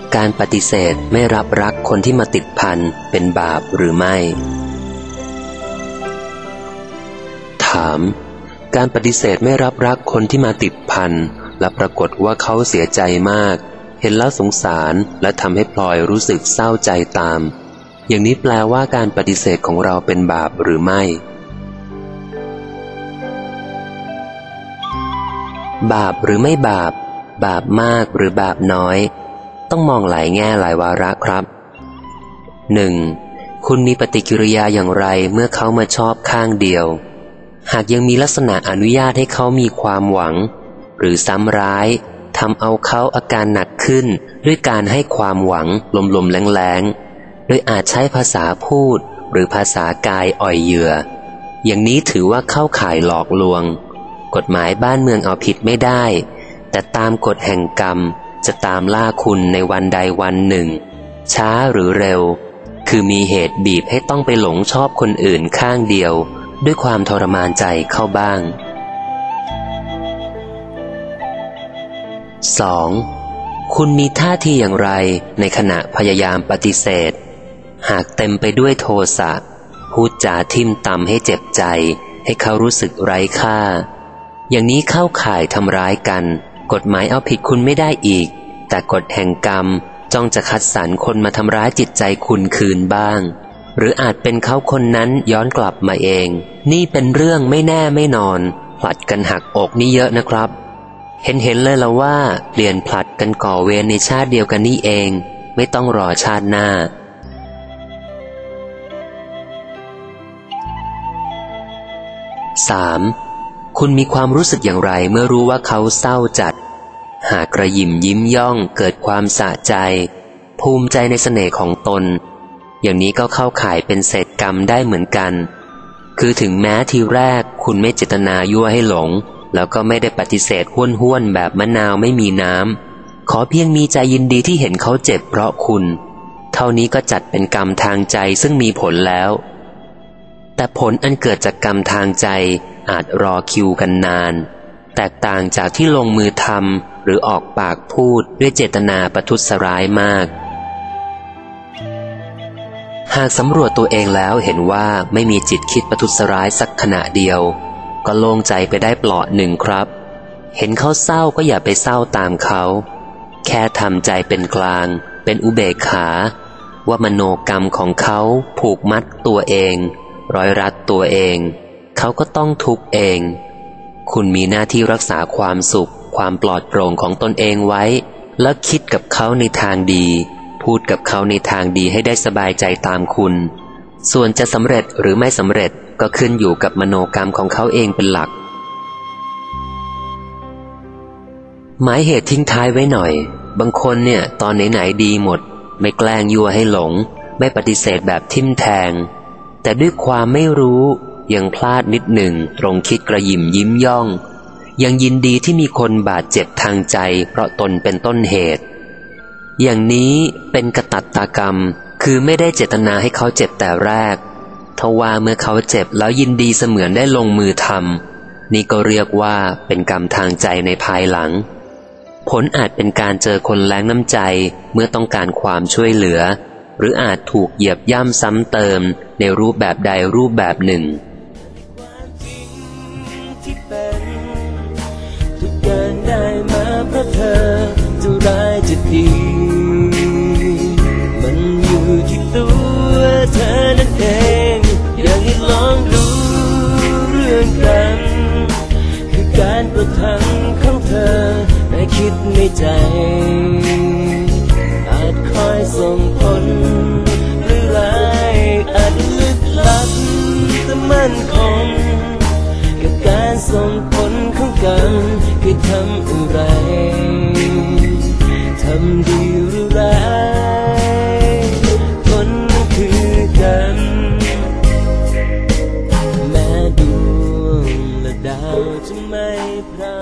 การปฏิเสธไม่รับรักคนที่มาติดพันเป็นบาปหรือไม่ถามการปฏิเสธไม่รับรักคนที่มาติดพันและปรากฏว่าเขาเสียใจมากเห็นแล้วสงสารและทำให้พลอยรู้สึกเศร้าใจตามอย่างนี้แปลว่าการปฏิเสธของเราเป็นบาปหรือไม่บาปหรือไม่บาปบาปมากหรือบาปน้อยต้องมองหลายแง่หลายวาระครับ 1. คุณมีปฏิกิริยาอย่างไรเมื่อเขามาชอบข้างเดียวหากยังมีลักษณะอนุญาตให้เขามีความหวังหรือซ้ำร้ายทำเอาเขาอาการหนักขึ้นด้วยการให้ความหวังลมๆแรงๆโดยอาจใช้ภาษาพูดหรือภาษากายอ่อยเหยื่ออย่างนี้ถือว่าเข้าข่ายหลอกลวงกฎหมายบ้านเมืองเอาผิดไม่ได้แต่ตามกฎแห่งกรรมจะตามล่าคุณในวันใดวันหนึ่งช้าหรือเร็วคือมีเหตุบีบให้ต้องไปหลงชอบคนอื่นข้างเดียวด้วยความทรมานใจเข้าบ้าง 2. คุณมีท่าทีอย่างไรในขณะพยายามปฏิเสธหากเต็มไปด้วยโทสะพูดจาทิ่มตำให้เจ็บใจให้เขารู้สึกไร้ค่าอย่างนี้เข้าข่ายทำร้ายกันกฎหมายเอาผิดคุณไม่ได้อีกแต่กฎแห่งกรรมจ้องจะคัดสรรคนมาทำร้ายจิตใจคุณคืนบ้างหรืออาจเป็นเขาคนนั้นย้อนกลับมาเองนี่เป็นเรื่องไม่แน่ไม่นอนผลัดกันหักอกนี่เยอะนะครับเห็นเลยละว่าเปลี่ยนผลัดกันก่อเวรในชาติเดียวกันนี่เองไม่ต้องรอชาติหน้า 3. คุณมีความรู้สึกอย่างไรเมื่อรู้ว่าเขาเศร้าจัดหากกระหยิ่มยิ้มย่องเกิดความสะใจภูมิใจในเสน่ห์ของตนอย่างนี้ก็เข้าข่ายเป็นเศษกรรมได้เหมือนกันคือถึงแม้ทีแรกคุณไม่เจตนายั่วให้หลงแล้วก็ไม่ได้ปฏิเสธห้วนๆแบบมะนาวไม่มีน้ำขอเพียงมีใจยินดีที่เห็นเขาเจ็บเพราะคุณเท่านี้ก็จัดเป็นกรรมทางใจซึ่งมีผลแล้วแต่ผลอันเกิดจากกรรมทางใจอาจรอคิวกันนานแตกต่างจากที่ลงมือทำหรือออกปากพูดด้วยเจตนาประทุษร้ายมากหากสำรวจตัวเองแล้วเห็นว่าไม่มีจิตคิดประทุษร้ายสักขณะเดียวก็โล่งใจไปได้เปลาะหนึ่งครับเห็นเขาเศร้าก็อย่าไปเศร้าตามเขาแค่ทำใจเป็นกลางเป็นอุเบกขาว่ามโนกรรมของเขาผูกมัดตัวเองร้อยรัดตัวเองเขาก็ต้องทุกข์เองคุณมีหน้าที่รักษาความสุขความปลอดโปร่งของตนเองไว้แล้วคิดกับเขาในทางดีพูดกับเขาในทางดีให้ได้สบายใจตามคุณส่วนจะสำเร็จหรือไม่สำเร็จก็ขึ้นอยู่กับมโนกรรมของเขาเองเป็นหลักหมายเหตุทิ้งท้ายไว้หน่อยบางคนเนี่ยตอนไหนๆดีหมดไม่แกล้งยั่วให้หลงไม่ปฏิเสธแบบทิ่มแทงแต่ด้วยความไม่รู้ยังพลาดนิดหนึ่งตรงคิดกระหยิ่มยิ้มย่องยังยินดีที่มีคนบาดเจ็บทางใจเพราะตนเป็นต้นเหตุอย่างนี้เป็นกตัตตกรรมคือไม่ได้เจตนาให้เขาเจ็บแต่แรกทว่าเมื่อเขาเจ็บแล้วยินดีเสมือนได้ลงมือทำนี่ก็เรียกว่าเป็นกรรมทางใจในภายหลังผลอาจเป็นการเจอคนแล้งน้ำใจเมื่อต้องการความช่วยเหลือหรืออาจถูกเหยียบย่ำซ้ำเติมในรูปแบบใดรูปแบบหนึ่งทุกอย่างได้มาเพราะเธอจะร้ายจะดีมันอยู่ที่ตัวเธอนั่นเองอยากให้ลองดูเรื่องกันคือการประทังของเธอได้คิดในใจอาจคอยส่งผลหรือร้ายอาจลึกลับแต่มั่นคงกับการส่งผลของกันคือทำอะไรทำดีหรือร้ายผลคือกันแม้ดวงและดาวจะไม่พร